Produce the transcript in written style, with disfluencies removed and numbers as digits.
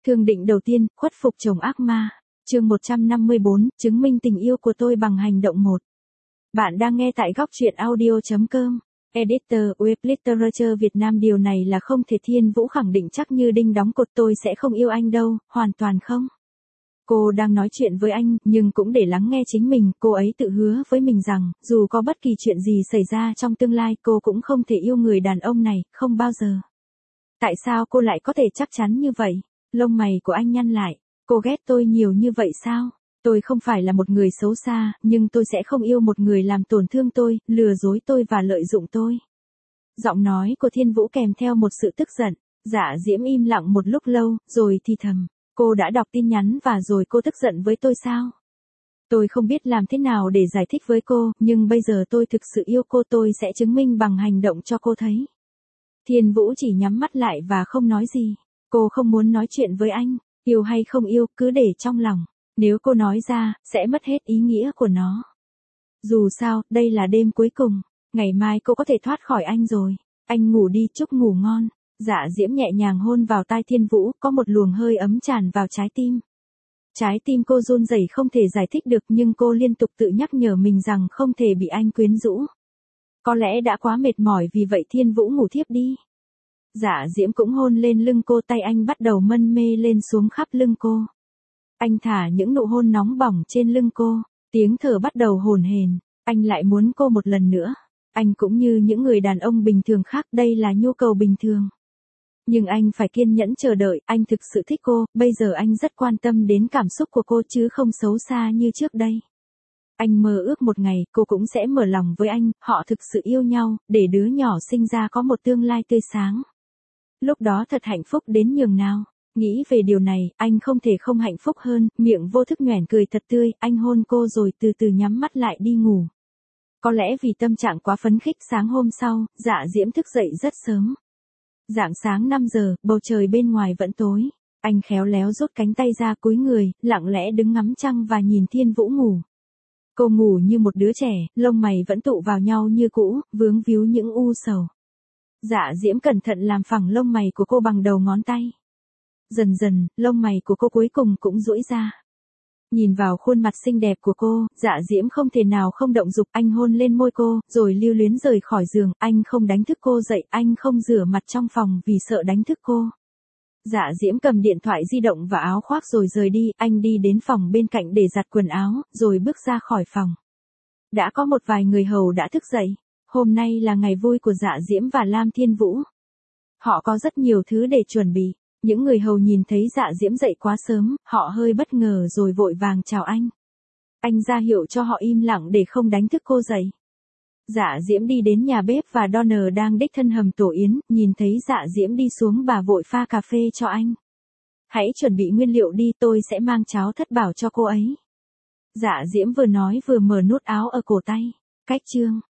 Thương định đầu tiên, khuất phục chồng ác ma. Chương 154, chứng minh tình yêu của tôi bằng hành động 1. Bạn đang nghe tại góc truyện audio.com. Editor, Web Literature Việt Nam. Điều này là không thể. Thiên Vũ khẳng định chắc như đinh đóng cột, tôi sẽ không yêu anh đâu, hoàn toàn không. Cô đang nói chuyện với anh, nhưng cũng để lắng nghe chính mình. Cô ấy tự hứa với mình rằng, dù có bất kỳ chuyện gì xảy ra trong tương lai, cô cũng không thể yêu người đàn ông này, không bao giờ. Tại sao cô lại có thể chắc chắn như vậy? Lông mày của anh nhăn lại. Cô ghét tôi nhiều như vậy sao? Tôi không phải là một người xấu xa, nhưng tôi sẽ không yêu một người làm tổn thương tôi, lừa dối tôi và lợi dụng tôi. Giọng nói của Thiên Vũ kèm theo một sự tức giận. Dạ Diễm im lặng một lúc lâu, rồi thì thầm. Cô đã đọc tin nhắn và rồi cô tức giận với tôi sao? Tôi không biết làm thế nào để giải thích với cô, nhưng bây giờ tôi thực sự yêu cô, tôi sẽ chứng minh bằng hành động cho cô thấy. Thiên Vũ chỉ nhắm mắt lại và không nói gì. Cô không muốn nói chuyện với anh, yêu hay không yêu, cứ để trong lòng. Nếu cô nói ra, sẽ mất hết ý nghĩa của nó. Dù sao, đây là đêm cuối cùng. Ngày mai cô có thể thoát khỏi anh rồi. Anh ngủ đi, chúc ngủ ngon. Dạ Diễm nhẹ nhàng hôn vào tai Thiên Vũ, có một luồng hơi ấm tràn vào trái tim. Trái tim cô run rẩy không thể giải thích được, nhưng cô liên tục tự nhắc nhở mình rằng không thể bị anh quyến rũ. Có lẽ đã quá mệt mỏi, vì vậy Thiên Vũ ngủ thiếp đi. Dạ Diễm cũng hôn lên lưng cô, tay anh bắt đầu mân mê lên xuống khắp lưng cô. Anh thả những nụ hôn nóng bỏng trên lưng cô, tiếng thở bắt đầu hổn hển, anh lại muốn cô một lần nữa. Anh cũng như những người đàn ông bình thường khác, đây là nhu cầu bình thường. Nhưng anh phải kiên nhẫn chờ đợi, anh thực sự thích cô, bây giờ anh rất quan tâm đến cảm xúc của cô chứ không xấu xa như trước đây. Anh mơ ước một ngày, cô cũng sẽ mở lòng với anh, họ thực sự yêu nhau, để đứa nhỏ sinh ra có một tương lai tươi sáng. Lúc đó thật hạnh phúc đến nhường nào. Nghĩ về điều này, anh không thể không hạnh phúc hơn, miệng vô thức nhoẻn cười thật tươi, anh hôn cô rồi từ từ nhắm mắt lại đi ngủ. Có lẽ vì tâm trạng quá phấn khích, sáng hôm sau, Dạ Diễm thức dậy rất sớm. Rạng sáng 5 giờ, bầu trời bên ngoài vẫn tối. Anh khéo léo rút cánh tay ra, cúi người, lặng lẽ đứng ngắm trăng và nhìn Thiên Vũ ngủ. Cô ngủ như một đứa trẻ, lông mày vẫn tụ vào nhau như cũ, vướng víu những u sầu. Dạ Diễm cẩn thận làm phẳng lông mày của cô bằng đầu ngón tay. Dần dần, lông mày của cô cuối cùng cũng duỗi ra. Nhìn vào khuôn mặt xinh đẹp của cô, Dạ Diễm không thể nào không động dục. Anh hôn lên môi cô, rồi lưu luyến rời khỏi giường. Anh không đánh thức cô dậy, anh không rửa mặt trong phòng vì sợ đánh thức cô. Dạ Diễm cầm điện thoại di động và áo khoác rồi rời đi. Anh đi đến phòng bên cạnh để giặt quần áo, rồi bước ra khỏi phòng. Đã có một vài người hầu đã thức dậy. Hôm nay là ngày vui của Dạ Diễm và Lam Thiên Vũ. Họ có rất nhiều thứ để chuẩn bị. Những người hầu nhìn thấy Dạ Diễm dậy quá sớm, họ hơi bất ngờ rồi vội vàng chào anh. Anh ra hiệu cho họ im lặng để không đánh thức cô dậy. Dạ Diễm đi đến nhà bếp và Donner đang đích thân hầm tổ yến, nhìn thấy Dạ Diễm đi xuống, bà vội pha cà phê cho anh. Hãy chuẩn bị nguyên liệu đi, tôi sẽ mang cháo thất bảo cho cô ấy. Dạ Diễm vừa nói vừa mở nút áo ở cổ tay. Cách chương.